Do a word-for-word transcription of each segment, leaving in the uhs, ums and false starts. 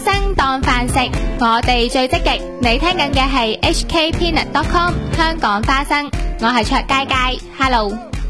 聲當飯食，我哋最積極。你聽緊嘅係 H K Peanut dot com 香港花生，我係卓佳佳 ，Hello。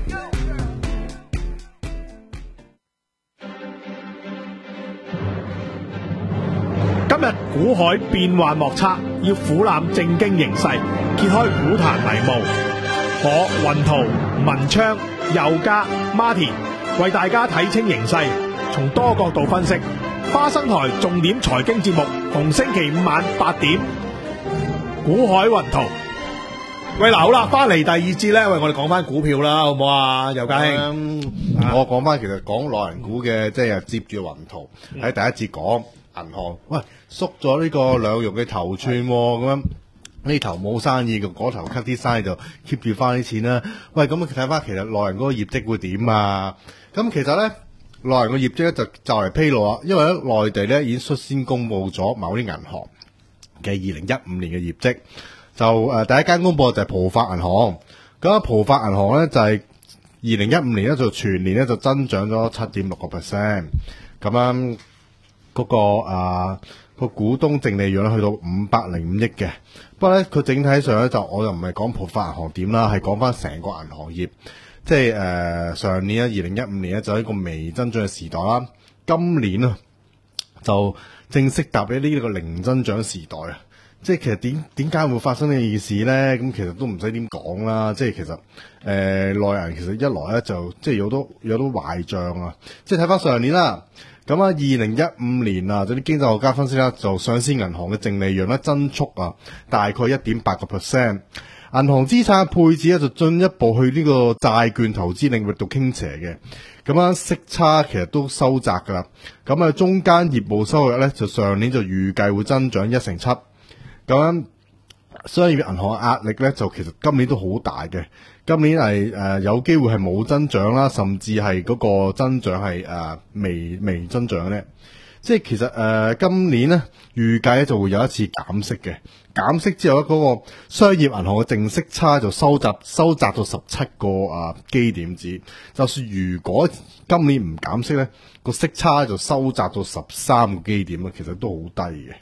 今日股海變幻莫測，要俯瞰正經形勢，揭開股壇迷霧。我雲圖、文昌、佑嘉、Martin 為大家睇清形勢，從多角度分析。花生台重點財經節目，逢星期五晚八點。股海雲圖。喂，嗱好啦，翻嚟第二節咧，喂，我哋講翻股票啦，好唔好啊？佑嘉兄， 嗯啊、我講翻其實講內銀股嘅，即係接住雲圖喺、嗯、第一節講銀行，喂，縮咗呢個兩肉嘅頭寸咁、哦、樣，呢頭冇生意嘅，嗰頭 cut 啲生意就 keep 住翻啲錢啦。喂，咁睇翻其實內銀嗰個業績會點啊？咁其實咧。內銀嘅業績咧就就嚟披露啦，因為咧內地咧已經率先公布咗某啲銀行嘅二零一五年嘅業績，就誒、呃、第一間公布就係浦發銀行，咁浦發銀行咧就係二零一五年咧就全年咧就增長咗七點六個 percent， 咁樣嗰個啊個股東淨利潤咧去到五百零五億嘅，不過咧佢整體上咧就我又唔係講浦發銀行點啦，係講翻成個銀行業。即係誒、呃、上年啊，二零一五年咧就係一個微增長嘅時代啦。今年啊就正式踏入呢個零增長時代啊！即係其實點點解會發生呢件事咧？咁其實都唔使點講啦。即係其實誒、呃、內銀其實一來咧就即係有多有多壞帳啊！即係睇翻上年啦，咁啊二零一五年啊，就啲經濟學家分析啦，就上市銀行嘅淨利潤咧增速啊大概一點八個 percent。銀行資產配置咧就進一步去呢個債券投資領域度傾斜嘅，咁樣息差其實都收窄噶啦。咁啊中間業務收入咧就上年就預計會增長一成七，咁樣商業銀行嘅壓力咧就其實今年都好大嘅。今年係誒、呃、有機會係冇增長啦，甚至係嗰個增長係誒、呃、微微增長咧。即係其實誒、呃、今年咧預計咧就會有一次減息嘅，減息之後咧嗰、那個商業銀行嘅淨息差就收窄收窄到十七個啊基點子。就算如果今年唔減息咧，個息差就收窄到十三個基點啦，其實都好低嘅。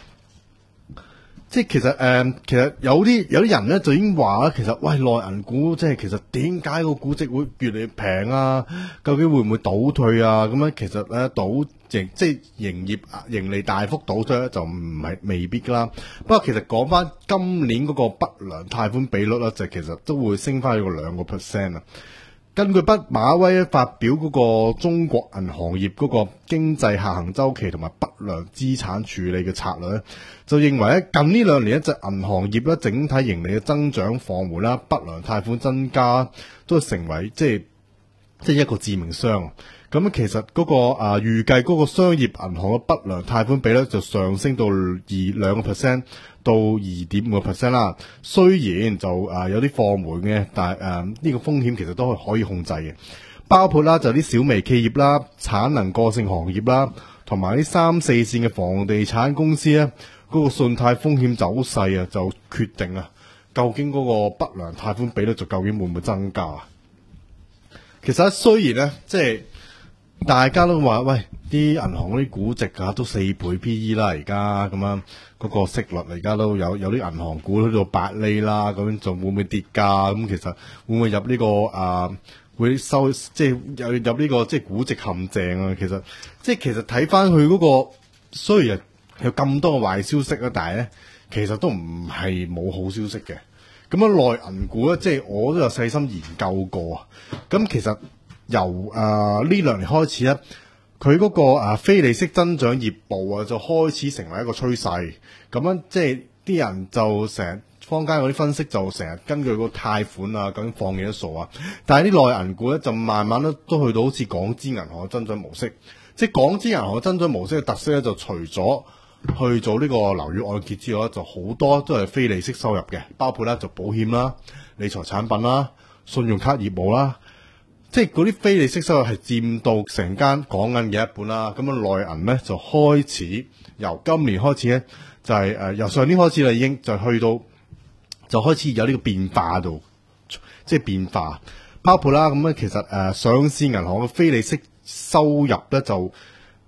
即係其實誒、呃，其實有啲有啲人咧就已經話啦，其實喂內銀股即係其實點解個估值會越嚟越平啊？究竟會唔會倒退啊？咁樣其實咧倒即係營業盈利大幅倒退咧，就唔係未必啦。不過其實講翻今年嗰個不良貸款比率咧，就其實都會升翻去個兩個 percent 啊。根據畢馬威發表嗰個中國銀行業嗰個經濟下行周期同埋不良資產處理嘅策略咧，就認為咧近呢兩年一隻銀行業咧整體盈利嘅增長放緩啦，不良貸款增加都成為即係即係一個致命傷。咁其實嗰、那個啊預計嗰個商業銀行嘅不良貸款比率就上升到二兩個 percent 到二點五個 percent 啦。雖然就啊有啲放緩嘅，但係誒呢個風險其實都係可以控制嘅。包括啦就啲小微企業啦、產能過剩行業啦，同埋啲三四線嘅房地產公司咧，嗰、那個信貸風險走勢啊，就決定啊究竟嗰個不良貸款比率就究竟會唔會增加？其實雖然咧即係。大家都話喂，啲銀行嗰啲估值啊都四倍 P E 啦，而家咁樣嗰個息率而家都有有啲銀行股喺度八厘啦，咁仲會唔會跌價？咁其實會唔會入呢、這個啊？會收即係有入呢、這個即係估值陷阱啊？其實即係其實睇翻佢嗰個雖然有咁多壞消息啊，但係咧其實都唔係冇好消息嘅。咁樣內銀股咧，即係我都有細心研究過啊。咁其實。由誒呢、呃、兩年開始咧，佢嗰、那個、呃、非利息增長業務啊，就開始成為一個趨勢。咁樣即係啲人就成日坊間嗰啲分析就成日根據個貸款啊，究竟放幾多數啊？但係啲內銀股咧就慢慢咧都去到好似港資銀行嘅增長模式。即係港資銀行嘅增長模式嘅特色咧，就除咗去做呢個樓宇按揭之外，就好多都係非利息收入嘅，包括咧就保險啦、理財產品啦、信用卡業務啦。即係嗰啲非利息收入係佔到成間港銀嘅一半啦，咁啊內銀咧就開始由今年開始咧就係、是、誒、呃、由上年開始啦，已經就去到就開始有呢個變化度，即係變化包括啦咁咧其實誒、呃、上市銀行嘅非利息收入咧就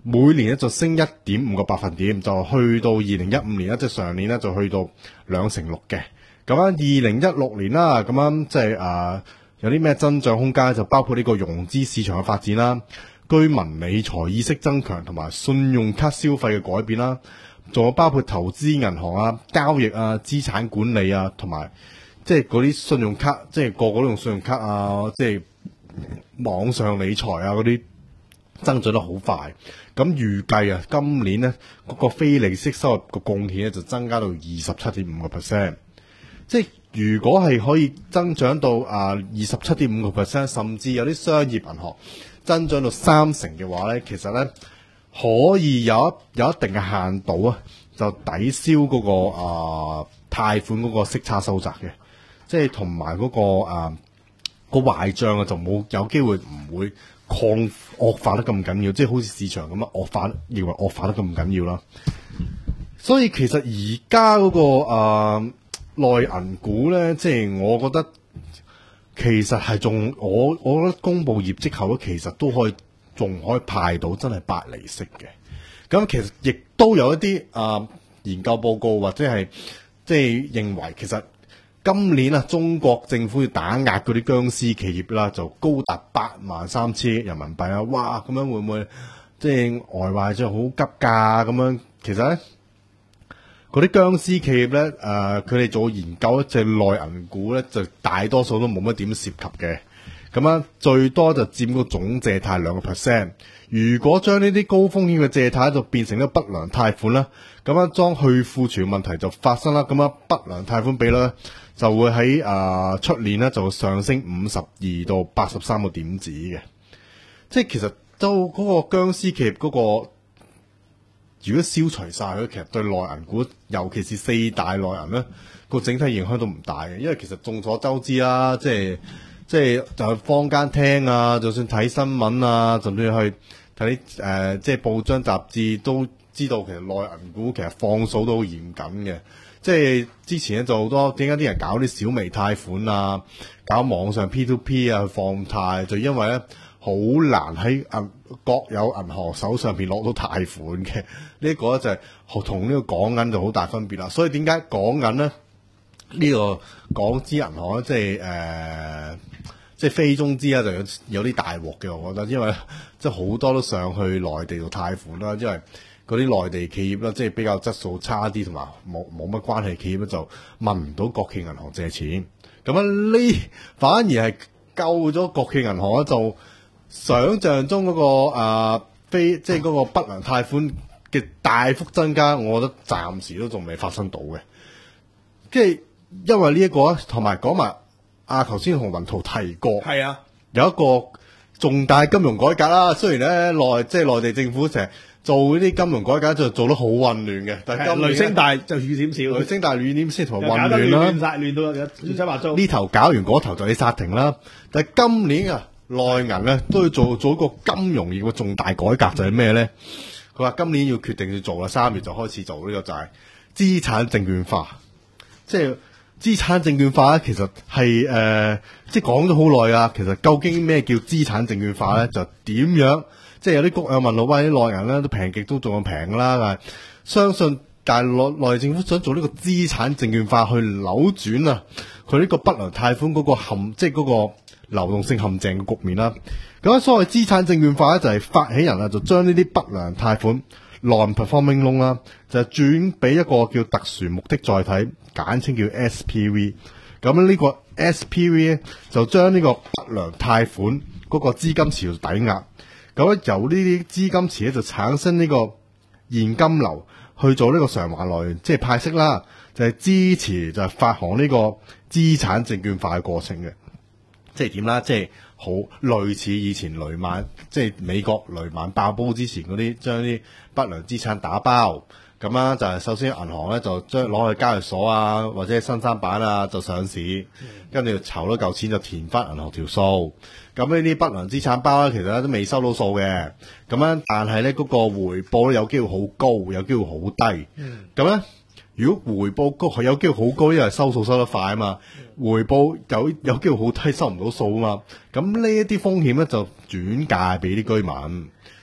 每年咧就升一點五個百分點，就去到二零一五年咧，即係上年咧就去到兩成六嘅。咁樣二零一六年啦，咁樣即係誒有啲咩增長空間，就包括呢個融資市場嘅發展啦、居民理財意識增強同埋信用卡消費嘅改變啦，仲有包括投資銀行啊、交易啊、資產管理啊，同埋即係嗰啲信用卡，即係個個都用信用卡啊，即係網上理財啊嗰啲增長得好快。咁預計啊，今年呢嗰、嗰個非利息收入個貢獻咧就增加到二十七點五個 percent。即係如果係可以增長到啊二十七點五個 percent， 甚至有啲商業銀行增長到三成嘅話咧，其實咧可以有一有一定嘅限度啊，就抵消嗰、嗰個啊貸款嗰個息差收窄嘅，即係同埋嗰個啊、嗰個壞帳啊就冇有機會唔會擴惡化得咁緊要，即係好似市場咁樣惡化，認為惡化得咁緊要啦。所以其實而家嗰個啊內銀股咧，即係我覺得其實係仲我我覺得公布業績後咧，其實都可以仲可以派到真係八厘息嘅。咁其實亦都有一啲啊、呃、研究報告或者係即係認為，其實今年啊中國政府要打壓嗰啲僵屍企業啦，就高達八萬三千億人民幣啊！哇，咁樣會唔會即係外壞賬好急㗎？咁樣其實咧。嗰啲僵屍企業咧，誒佢哋做研究咧，隻內銀股咧就大多數都冇乜點涉及嘅，咁樣最多就佔個總借貸兩個 percent。如果將呢啲高風險嘅借貸就變成咗不良貸款啦，咁樣當去庫存問題就發生啦，咁樣不良貸款比率咧就會喺誒出年咧就會上升五十二到八十三個點子嘅。即係其實都嗰個僵屍企業嗰個。如果消除晒佢，其實對內銀股，尤其是四大內銀咧，個整體影響都唔大嘅。因為其實眾所周知啦，即係即係就係坊間聽啊，就算睇新聞啊，甚至去睇啲誒即係報章雜誌都知道，其實內銀股其實放數都好嚴謹嘅。即係之前咧就好多點解啲人搞啲小微貸款啊，搞網上 P to P 啊去放貸，就因為咧。好難喺銀國有銀行手上邊攞到貸款嘅，呢一個咧就係同呢個港銀就好大分別啦。所以點解港銀咧呢、呢個港資銀行咧，即係誒、呃、即係非中資啊，就有有啲大鑊嘅，我覺得，因為即係好多都上去內地度貸款啦，因為嗰啲內地企業啦，即係比較質素差啲，同埋冇冇乜關係企業咧，就問唔到國企銀行借錢。咁啊呢反而係救咗國企銀行咧，就想象中嗰、那個啊非即係嗰個不良貸款嘅大幅增加，我覺得暫時都仲未發生到嘅。即係因為呢、這、一個啊，同埋講埋啊，頭先洪雲圖提過， 係啊， 有一個重大金融改革啦。雖然咧內即係內地政府成日做呢啲金融改革就做得好混亂嘅，但係雷聲大就雨點少， 雷聲大雨點少同埋混亂啦， 亂晒亂到亂七八糟。 呢頭搞完嗰頭就要殺停啦。但係今年啊。內銀咧都要做做一個金融業嘅重大改革，就係咩咧？佢話今年要決定要做啦，三月就開始做呢、這個就係資產證券化。即係資產證券化咧，其實係誒、呃，即係講咗好耐啊。其實究竟咩叫資產證券化咧？就點樣？即係有啲谷友問我，喂，啲內銀咧都平極都仲咁平啦，但係相信但係內內政府想做呢個資產證券化去扭轉啊，佢呢個不良貸款嗰個陷，即係嗰個。流動性陷阱嘅局面啦，咁所謂資產證券化咧就係發起人啊，就將呢啲不良貸款 non-performing loan 啦，就轉俾一個叫特殊目的載體，簡稱叫 S P V。咁呢個 S P V 咧就將呢個不良貸款嗰個資金池抵押，咁由呢啲資金池咧就產生呢個現金流去做呢個償還來源，即係派息啦，就係、是、支持就係發行呢個資產證券化嘅過程嘅。即係點啦？即係好類似以前雷曼，即係美國雷曼爆煲之前嗰啲，將啲不良資產打包咁啦。就係首先銀行咧就將攞去交易所啊，或者新三板啊就上市，跟住籌咗嚿錢就填翻銀行條數。咁呢啲不良資產包咧，其實都未收到數嘅。咁樣但係咧嗰個回報咧有機會好高，有機會好低。咁咧。如果回報高，佢有機會好高，因為收數收得快啊嘛。回報有有機會好低，收唔到數啊嘛。咁呢一啲風險咧就轉嫁俾啲居民，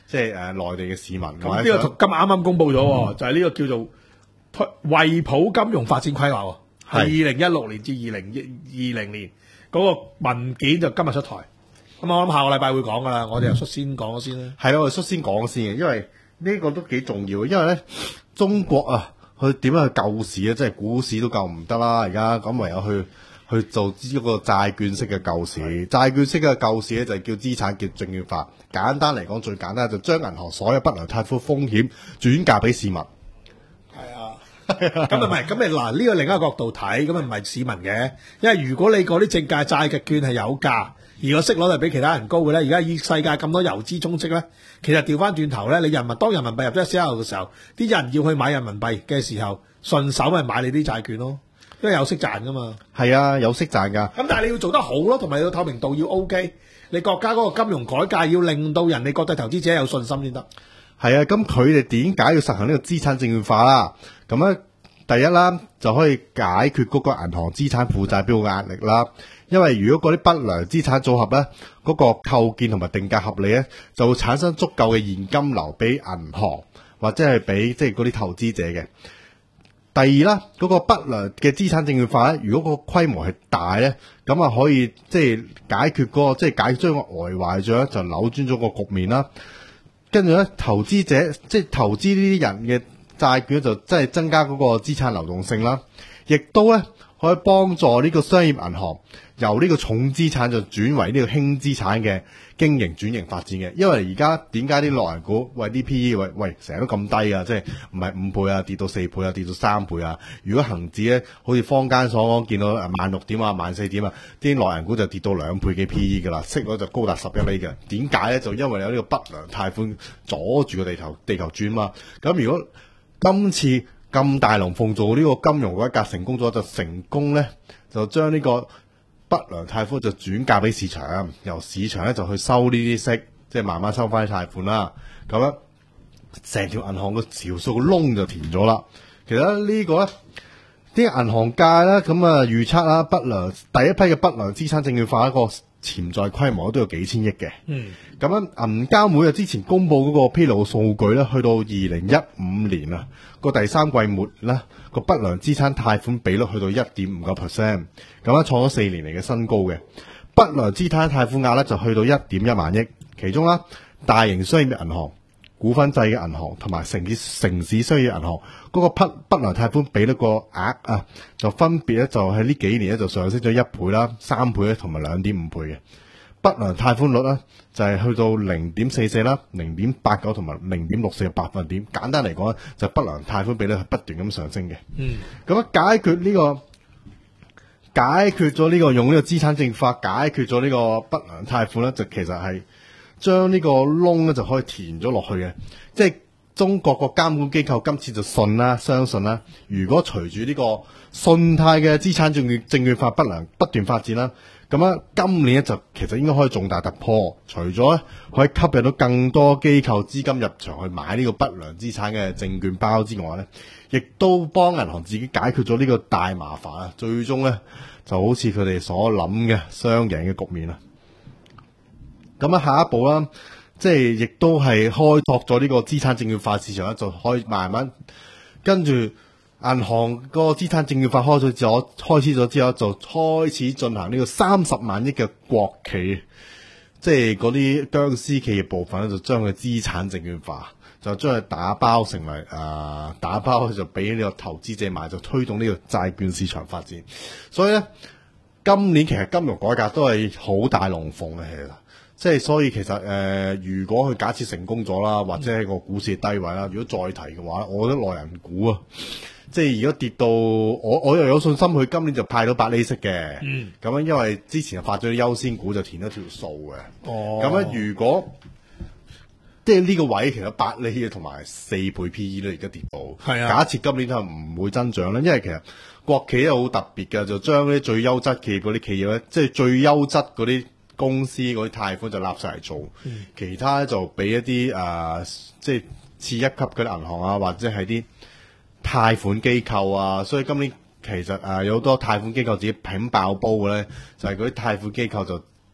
即係誒內地嘅市民。 咁呢個今日啱啱公布咗喎，就係呢個叫做推惠普金融發展規劃喎，係二零一六年至二零二零年嗰個文件就今日出台。咁我諗下個禮拜會講噶啦，我哋就率先講咗先啦。 係啦，我哋率先講先嘅，因為呢個都幾重要嘅，因為咧中國啊，佢點樣去救市啊？即係股市都救唔得啦，而家咁唯有去去做一個債券式嘅救市。債券式嘅救市咧就係叫資產叫證券化。簡單嚟講，最簡單就將銀行所有不良貸款風險轉嫁俾市民。 係啊，咁啊唔係，咁你嗱呢個另一個角度睇，咁啊唔係市民嘅，因為如果你嗰啲正價債嘅券係有價。而個息率係比其他人高嘅咧，而家以世界咁多遊資充斥咧，其實調翻轉頭咧，你人民當人民幣入咗 S L 嘅時候，啲人要去買人民幣嘅時候，順手咪買你啲債券咯，因為有息賺噶嘛。 係啊，有息賺㗎。 咁但係你要做得好咯，同埋你個透明度要 OK，你國家嗰個金融改革要令到人哋覺得投資者有信心先得。 係啊，咁佢哋點解要實行呢個資產證券化啦？咁咧，第一啦，就可以解決嗰個銀行資產負債表嘅壓力啦。因為如果嗰啲不良資產組合咧，嗰、嗰個構建同埋定價合理咧，就會產生足夠嘅現金流俾銀行或者係俾即係嗰啲投資者嘅。第二啦，嗰、嗰個不良嘅資產證券化咧，如果個規模係大咧，咁啊可以即係解決嗰、嗰個即係解決將個呆壞賬就扭轉咗個局面啦。跟住咧，投資者即係投資呢啲人嘅債券就即係增加嗰個資產流動性啦，亦都咧可以幫助呢個商業銀行由呢個重資產就轉為呢個輕資產嘅經營轉型發展嘅。因為而家點解啲內銀股喂啲 P E 喂喂成日都咁低啊？即係唔係五倍啊，跌到四倍啊，跌到三倍啊？如果恒指咧好似坊間所講見到萬六點啊、萬四點啊，啲內銀股就跌到兩倍嘅 P E 噶啦，息率就高達十一厘嘅。點解咧？就因為有呢個不良貸款阻住個地球地球轉嘛。咁如果今次咁大龍鳳做呢個金融改革成功咗，就成功咧就將呢個不良貸款就轉嫁俾市場，由市場咧就去收呢啲息，即係慢慢收翻啲貸款啦。咁樣成條銀行嘅條數個窿就填咗啦。其實呢、呢個咧啲銀行界咧咁啊預測啦，不良第一批嘅不良資產證券化一個潛在規模都有幾千億嘅。嗯，咁樣銀監會啊之前公布嗰個披露嘅數據咧，去到二零一五年啊個第三季末咧個不良資產貸款比率去到一點五個 percent， 咁樣創咗四年嚟嘅新高嘅。不良資產貸款額咧就去到一點一萬億，其中啦大型商業銀行、股份制嘅銀行同埋城市城市商業銀行嗰個不不良貸款比率個額啊，就分別咧就喺呢幾年咧就上升咗一倍啦、三倍咧同埋兩點五倍嘅。不良貸款率咧就係去到零點四四啦、零點八九同埋零點六四嘅百分點。簡單嚟講咧，就不良貸款比率係不斷咁上升嘅。嗯，咁解決呢、呢個解決咗呢個用呢個資產證券化解決咗呢個不良貸款咧，就其實係將呢個窿咧就可以填咗落去嘅。即係中國個監管機構今次就信啦，相信啦。如果隨住呢個信貸嘅資產證券證券化不良不斷發展啦。咁啊，今年咧就其實應該可以重大突破，除咗咧可以吸引到更多機構資金入場去買呢個不良資產嘅證券包之外咧，亦都幫銀行自己解決咗呢個大麻煩啊！最終咧就好似佢哋所諗嘅雙贏嘅局面啦。咁啊，下一步啦，即係亦都係開拓咗呢個資產證券化市場咧，就可以慢慢跟住。銀行個資產證券化開咗之後，開始咗之後就開始進行呢個三十萬億嘅國企，即係嗰啲僵屍企業部分咧，就將佢資產證券化，就將佢打包成為誒、呃、打包就俾呢個投資者買，就推動呢個債券市場發展。所以咧，今年其實金融改革都係好大龍鳳嘅，其實即係所以其實誒、呃，如果佢假設成功咗啦，或者係個股市低位啦，如果再提嘅話，我覺得內銀股啊。即係如果跌到我我又有信心佢今年就派到八厘息嘅，嗯，咁樣因為之前就發咗啲優先股就填咗條數嘅，哦，咁樣如果即係呢個位其實八厘嘅同埋四倍 P E 咧，而家跌到，係啊，假設今年就唔會增長咧，因為其實國企咧好特別嘅，就將啲最優質企業嗰啲企業咧，即係最優質嗰啲公司嗰啲貸款就納晒嚟做，嗯，其他咧就俾一啲誒、呃、即係次一級嗰啲銀行啊，或者係啲貸款機構啊，所以今年其實誒、呃、有好多貸款機構自己拼爆煲嘅咧，就係嗰啲貸款機構就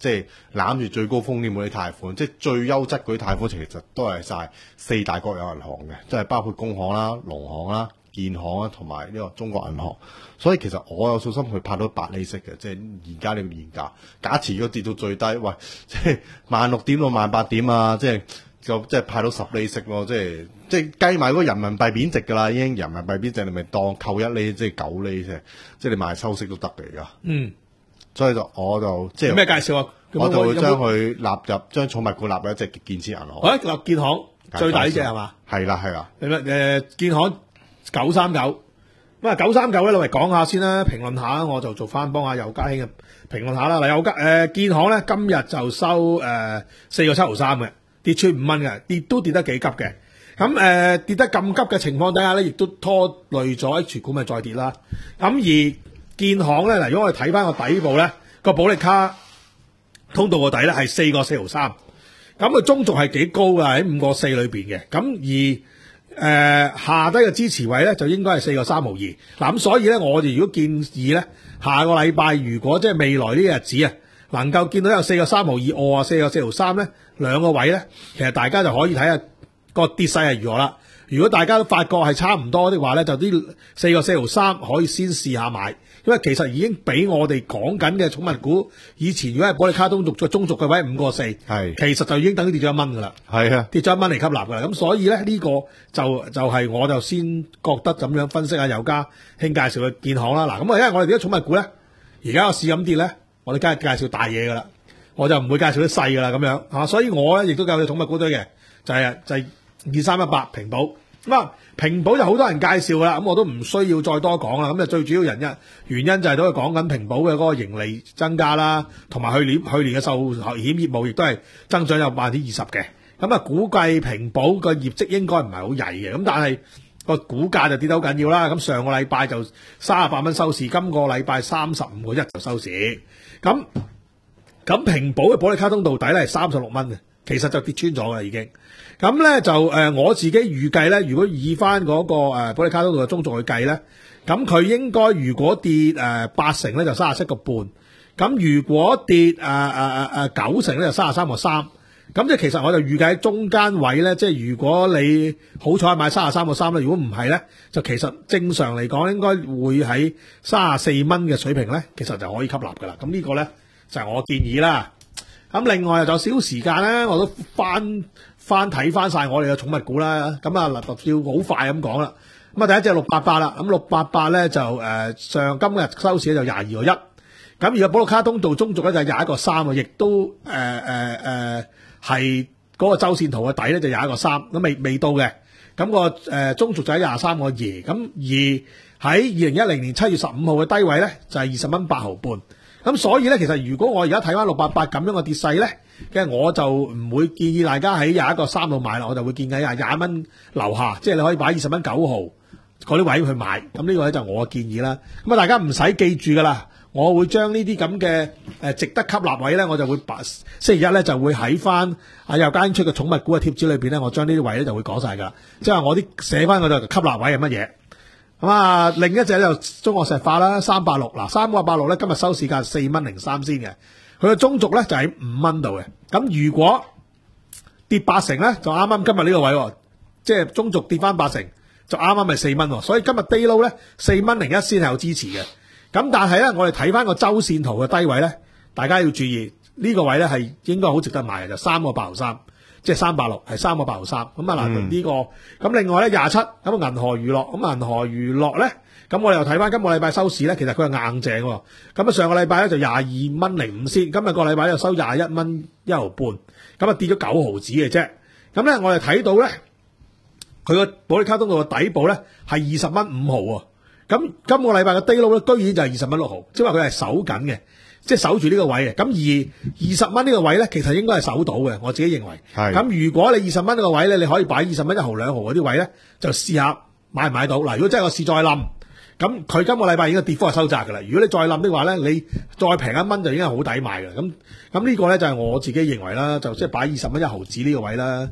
即係攬住最高風險嗰啲貸款，即係最優質嗰啲貸款，其實都係晒四大國有銀行嘅，即係包括工行啦、農行啦、建行啦，同埋呢個中國銀行。所以其實我有信心佢拍到八厘息嘅，即係而家呢個現價。假設如果跌到最低，喂，即係萬六點到萬八點啊，即係就即係派到十厘息咯，即係即係計埋嗰個人民幣貶值㗎啦，已經人民幣貶值，你咪當扣一厘，即係九厘啫，即係你買收息都得嘅而家。 嗯， 所以就我就即係有咩介紹啊？ 我就會將佢納入將寵物股納入一隻建設銀行。 好，立建行最大呢隻係嘛？ 係啦係啦。 咁啊誒，建行九三九，咁啊九三九咧，你嚟講下先啦，評論下，我就做翻幫下尤家興嘅評論下啦。嗱，尤家誒建行咧今日就收誒四個七毫三嘅，跌穿五蚊嘅，跌都跌得幾急嘅。咁誒、呃、跌得咁急嘅情況底下咧，亦都拖累咗 H 股咪再跌啦。咁而建行咧，嗱，如果我哋睇翻個底部咧，個保力卡通道個底咧係四個四毫三，咁佢中軸係幾高㗎，喺五個四裏邊嘅。咁而誒、呃、下低嘅支持位咧就應該係四個三毫二。嗱，咁所以咧，我哋如果建議咧，下個禮拜如果即係未來呢個日子啊，能夠見到有四個三毫二，哦啊四個四毫三咧，兩個位咧，其實大家就可以睇下個跌勢係如何啦。如果大家都發覺係差唔多的話咧，就啲四個四毫三可以先試下買，因為其實已經比我哋講緊嘅寵物股以前如果係保利卡通續嘅中續嘅位五個四，係其實就已經等於跌咗一蚊噶啦，係啊，跌咗一蚊嚟吸納噶啦。咁所以咧呢、這個就就係、是、我就先覺得咁樣分析下尤家興介紹嘅建行啦。嗱，咁啊因為我哋啲寵物股咧而家個市咁跌咧，我哋梗係介紹大嘢噶啦，我就唔會介紹啲細噶啦咁樣嚇。所以我咧亦都有隻寵物股堆嘅，就係、是、就係、是。二三一八平保咁啊，平保就好多人介紹噶啦，咁我都唔需要再多講啦。咁就最主要原因原因就係都係講緊平保嘅嗰個盈利增加啦，同埋去年去年嘅壽險業務亦都係增長有百分之二十嘅。咁啊，估計平保個業績應該唔係好曳嘅，咁但係個股價就跌得好緊要啦。咁上個禮拜就三十八蚊收市，今個禮拜三十五個一就收市。咁咁平保嘅保利卡通道底咧係三十六蚊嘅，其實就跌穿咗噶啦已經。咁咧就誒、呃、我自己預計咧，如果以翻嗰、那個誒、呃、保利卡通道嘅中軸去計咧，咁佢應該如果跌誒、呃、八成咧就三十七個半，咁如果跌誒誒誒誒九成咧就三十三個三，咁即係其實我就預計喺中間位咧，即係如果你好彩買三十三個三咧，如果唔係咧，就其實正常嚟講應該會喺三十四蚊嘅水平咧，其實就可以吸納噶啦。咁呢個咧就係、是、我建議啦。咁另外就少少時間咧，我都翻翻睇翻晒我哋嘅寵物股啦。咁啊，嗱，要好快咁講啦。咁啊，第一隻六八八啦。咁六八八咧就誒、呃、上今日收市咧就廿二個一。咁而家保利卡通道中軸咧就廿一個三啊，亦都誒誒誒係嗰個周線圖嘅底咧就廿一個三，咁未未到嘅。咁、那個誒、呃、中軸就喺廿三個二。咁而喺二零一零年七月十五號嘅低位咧就係二十蚊八毫半。咁所以咧，其實如果我而家睇翻六八八咁樣嘅跌勢咧，其實我就唔會建議大家喺廿一個三度買啦，我就會建議喺廿蚊樓下，即係你可以擺二十蚊九毫嗰啲位去買。咁呢個咧就我嘅建議啦。咁啊，大家唔使記住噶啦，我會將呢啲咁嘅誒值得吸納位咧，我就會把星期一咧就會喺翻啊尤家興出嘅寵物股嘅貼紙裏邊咧，我將呢啲位咧就會講晒噶啦，即係我啲寫翻嗰度吸納位係乜嘢。咁啊，另一隻就中國石化啦，三八六嗱，三個八六咧今日收市價四蚊零三先嘅，佢嘅中軸咧就喺五蚊度嘅。咁如果跌八成咧，就啱啱今日呢個位，即係中軸跌翻八成，就啱啱咪四蚊。所以今日 day low 咧四蚊零一先係有支持嘅。咁但係咧，我哋睇翻個周線圖嘅低位咧，大家要注意呢、這個位咧係應該好值得買嘅，就三個八毫三。即係三百六，係三個八毫三。咁啊嗱，呢個咁另外咧廿七，咁啊銀河娛樂，咁銀河娛樂咧，咁我哋又睇翻今個禮拜收市咧，其實佢係硬淨喎。咁啊上個禮拜咧就廿二蚊零五先，今日個禮拜就收廿一蚊一毫半，咁啊跌咗九毫子嘅啫。咁咧我哋睇到咧，佢個保利卡通道嘅底部咧係二十蚊五毫喎。咁今個禮拜嘅低撈咧，居然就係二十蚊六毫，即係話佢係守緊嘅。即係守住呢個位嘅，咁而二十蚊呢個位咧，其實應該係守到嘅，我自己認為。係。咁如果你二十蚊呢個位咧，你可以擺二十蚊一毫兩毫嗰啲位咧，就試下買唔買到。嗱，如果真係個市再冧，咁佢今個禮拜已經跌幅係收窄㗎啦。如果你再冧的話咧，你再平一蚊就已經係好抵買㗎啦。咁咁呢個咧就係我自己認為啦，就即係擺二十蚊一毫子呢個位啦。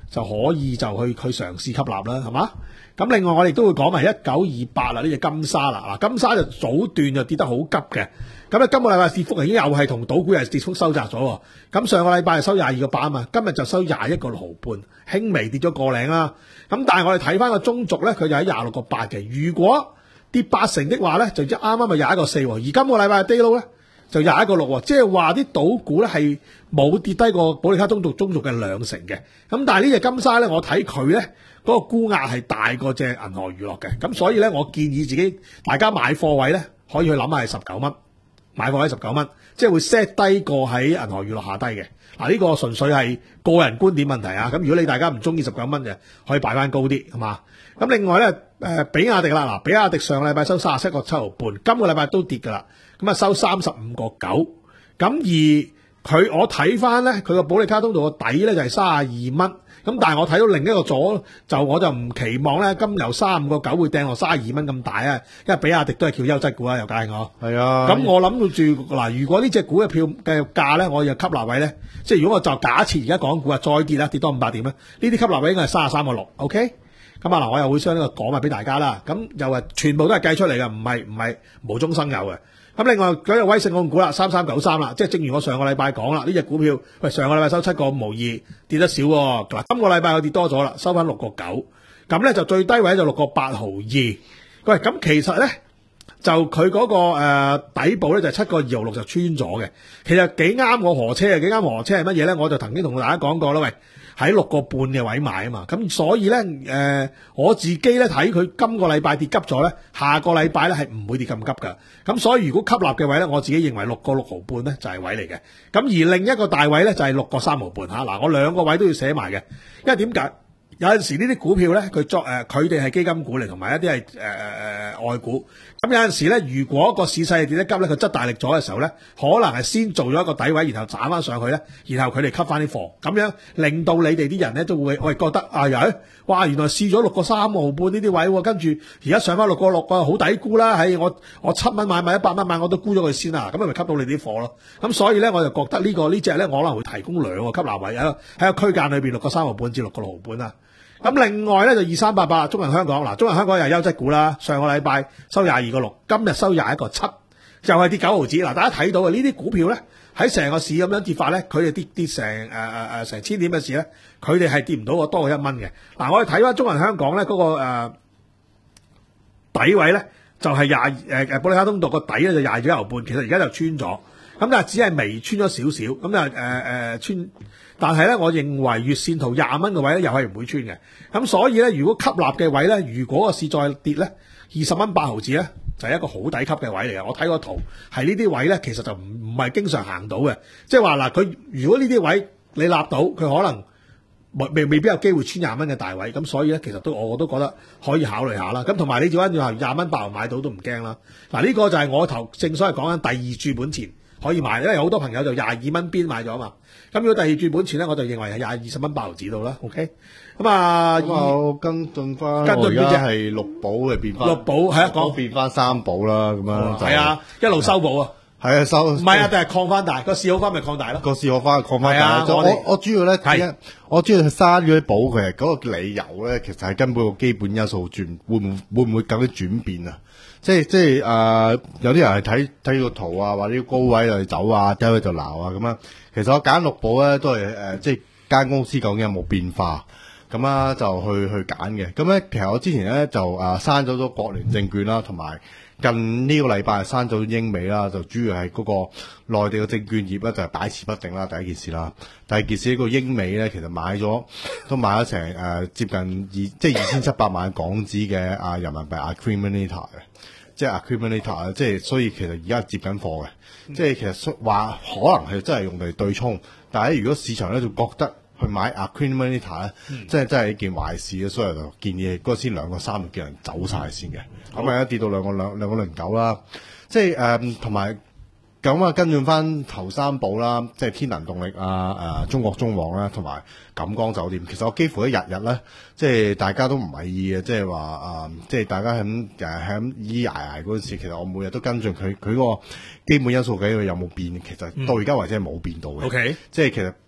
就可以就去去嘗試吸納啦，係嘛？咁另外我哋都會講埋一九二八啦，呢隻金沙啦，嗱金沙就早段就跌得好急嘅，咁咧今個禮拜跌幅已經又係同賭股係跌幅收窄咗喎，咁上個禮拜係收廿二個八啊嘛，今日就收廿一個六毫半，輕微跌咗個零啦，咁但係我哋睇翻個中軸咧，佢就喺廿六個八嘅，如果跌八成的話咧，就啱啱咪廿一個四喎，而今個禮拜嘅 day low 咧就廿一個六喎，即係話啲賭股咧係冇跌低過保利加中軸中軸嘅兩成嘅，咁但係呢隻金沙咧，我睇佢咧。嗰個沽壓係大過隻銀河娛樂嘅，咁所以咧，我建議自己大家買貨位咧，可以去諗下係十九蚊，買貨位十九蚊，即係會 set 低過喺銀河娛樂下低嘅。嗱，呢個純粹係個人觀點問題啊。咁如果你大家唔中意十九蚊嘅，可以擺翻高啲，係嘛？咁另外咧，誒比亞迪啦，嗱，比亞迪上個禮拜收三十七個七毫半，今個禮拜都跌㗎啦，咁啊收三十五個九，咁而佢我睇翻咧，佢個保利加通道個底咧就係三十二蚊。咁但係我睇到另一個左就我就唔期望咧，今由三十五個九會掟落三十二蚊咁大啊，因為比亞迪都係叫優質股啊，又梗係我。係啊。咁我諗到住嗱，如果呢隻股嘅票嘅價咧，我又吸納位咧，即係如果我就假設而家港股啊再跌啦，跌多五百點咧，呢啲吸納位應該係三十三個六 ，OK？咁啊嗱，我又會將呢個講埋俾大家啦。咁又係全部都係計出嚟嘅，唔係唔係無中生有嘅。咁另外嗰隻威盛控股啦，三三九三啦，即係正如我上個禮拜講啦，呢隻股票喂上個禮拜收七個五毫二，跌得少喎。嗱，今個禮拜佢跌多咗啦，收翻六個九，咁咧就最低位就六個八毫二。喂，咁其實咧就佢嗰、那個誒、呃、底部咧就七個二毫六就穿咗嘅，其實幾啱我河車啊，幾啱河車係乜嘢咧？我就曾經同大家講過啦，喂。喺六個半嘅位買啊嘛，咁所以咧，誒、呃、我自己咧睇佢今個禮拜跌急咗咧，下個禮拜咧係唔會跌咁急噶，咁所以如果吸納嘅位咧，我自己認為六個六毫半咧就係位嚟嘅，咁而另一個大位咧就係六個三毫半嚇，嗱我兩個位都要寫埋嘅，因為點解？有陣時呢啲股票咧，佢作誒佢哋係基金股嚟，同埋一啲係誒誒外股。咁有陣時咧，如果個市勢跌得急咧，佢執大力咗嘅時候咧，可能係先做咗一個底位，然後斬翻上去咧，然後佢哋吸翻啲貨，咁樣令到你哋啲人咧都會喂覺得啊，呀，哇，原來試咗六個三毫半呢啲位，跟住而家上翻六個六啊，好抵沽啦！喺我我七蚊買買一百蚊買，我都沽咗佢先啦，咁咪吸到你啲貨咯。咁所以咧，我就覺得、這個、呢個呢隻咧，我可能會提供兩個吸納位喺喺個區間裏邊六個三毫半至六個六毫半啦。咁另外咧就二三八八中銀香港，嗱中銀香港又係優質股啦，上個禮拜收廿二個六，今日收廿一個七，又係跌九毫子。嗱，大家睇到嘅呢啲股票咧，喺成個市咁樣跌法咧，佢哋跌跌成誒誒誒成千點嘅市咧，佢哋係跌唔到個多過一蚊嘅。嗱，我哋睇翻中銀香港咧嗰、那個誒、呃、底位咧，就係廿誒誒保利加通道個底咧就廿幾毫半，其實而家就穿咗，咁但係只係微穿咗少少，咁啊誒誒穿。但係咧，我認為月線圖廿蚊嘅位咧，又係唔會穿嘅。咁所以咧，如果吸納嘅位咧，如果個市再跌咧，二十蚊八毫子咧，就係、是、一個好抵級嘅位嚟嘅。我睇個圖係呢啲位咧，其實就唔唔係經常行到嘅。即係話嗱，佢如果呢啲位你立到，佢可能未未必有機會穿廿蚊嘅大位。咁所以咧，其實都我都覺得可以考慮下啦。咁同埋你做翻要係廿蚊八毫買到都唔驚啦。嗱，呢個就係我頭正所謂講緊第二注本錢可以買，因為有好多朋友就廿二蚊邊買咗嘛。咁如果第二注本錢咧，我就認為係廿二十蚊八毫子到啦。OK，咁啊， 咁我跟進翻， 跟進邊隻係六寶嘅變翻， 六寶係啊，講變翻三寶啦，咁樣係啊，一路收寶啊， 係啊收， 唔係啊，定係擴翻大個市好翻咪擴大咯， 個市好翻擴翻大。 啊、我我我主要咧係我主要係刪咗啲寶嘅嗰個理由咧，其實係根本個基本因素轉會唔會唔會咁樣轉變啊？即係即係誒、呃，有啲人係睇睇個圖啊，或者高位就走啊，低位就鬧啊咁樣。其實我揀六寶咧都係誒、呃，即係間公司究竟有冇變化，咁啊就去去揀嘅。咁咧其實我之前咧就誒刪咗咗國聯證券啦，同埋近呢個禮拜刪咗英美啦，就主要係嗰個內地嘅證券業咧就係擺持不定啦，第一件事啦。第二件事呢個英美咧其實買咗都買咗成誒、呃、接近二即係二千七百萬港紙嘅啊人民幣 accumulator 嘅。即係 accumulator 啊，即係所以其實而家接緊貨嘅，嗯、即係其實話可能係真係用嚟對沖，但係如果市場咧就覺得去買 accumulator 咧，嗯、即係真係一件壞事嘅，所以就建議嗰先兩個三就叫人走晒先嘅，咁啊一跌到兩個兩兩個零九啦，即係誒同埋咁啊跟進翻頭三寶啦，即係天能動力啊、誒、呃、中國中網啦，同埋錦江酒店。其實我幾乎一日日咧，即係大家都唔為意嘅，即係話啊，即係大家喺誒喺咁依挨挨嗰陣時，其實我每日都跟進佢佢個基本因素嘅佢有冇變，其實到而家為止係冇變到嘅。O K，、嗯、即係其實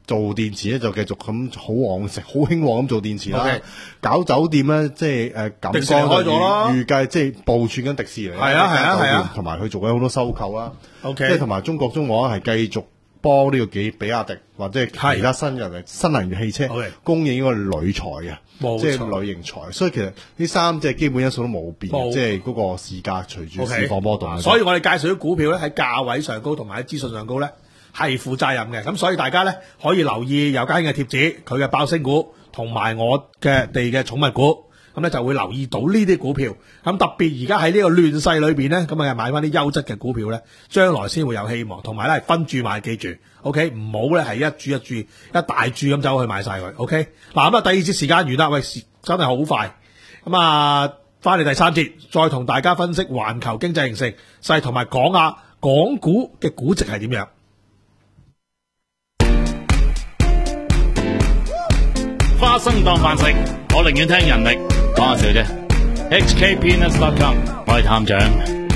做電池咧就繼續咁好旺盛、好興旺咁做電池啦。 OK 搞酒店咧，即係誒錦迪士尼江就開咗啦預預計即係部署緊迪士尼。 係啊係啊係啊， 同埋佢做緊好多收購啦。 OK 即係同埋中國中華係繼續幫呢個幾比亞迪或者係其他新人嚟新能源汽車 OK 供應呢個鋁材嘅， 冇錯即係鋁型材。所以其實呢三隻基本因素都冇變， 冇即係嗰個市價隨住 OK 市況波動。 所以我哋介紹啲股票咧喺價位上高同埋喺資訊上高咧係負責任嘅，咁所以大家咧可以留意有家興嘅貼紙，佢嘅爆升股同埋我嘅地嘅寵物股，咁咧就會留意到呢啲股票。咁特別而家喺呢個亂世裏邊咧，咁啊買翻啲優質嘅股票咧，將來先會有希望。同埋咧係分注買，記住 ，OK， 唔好咧係一注一注一大注咁走去買晒佢 ，OK。嗱咁啊，第二節時間完啦，喂，真係好快。咁啊，翻嚟第三節，再同大家分析環球經濟形勢，勢同埋講下港股嘅估值係點樣。 花生當飯食，我寧願聽人力講下笑啫。H K Peanuts dot com， 我係探長。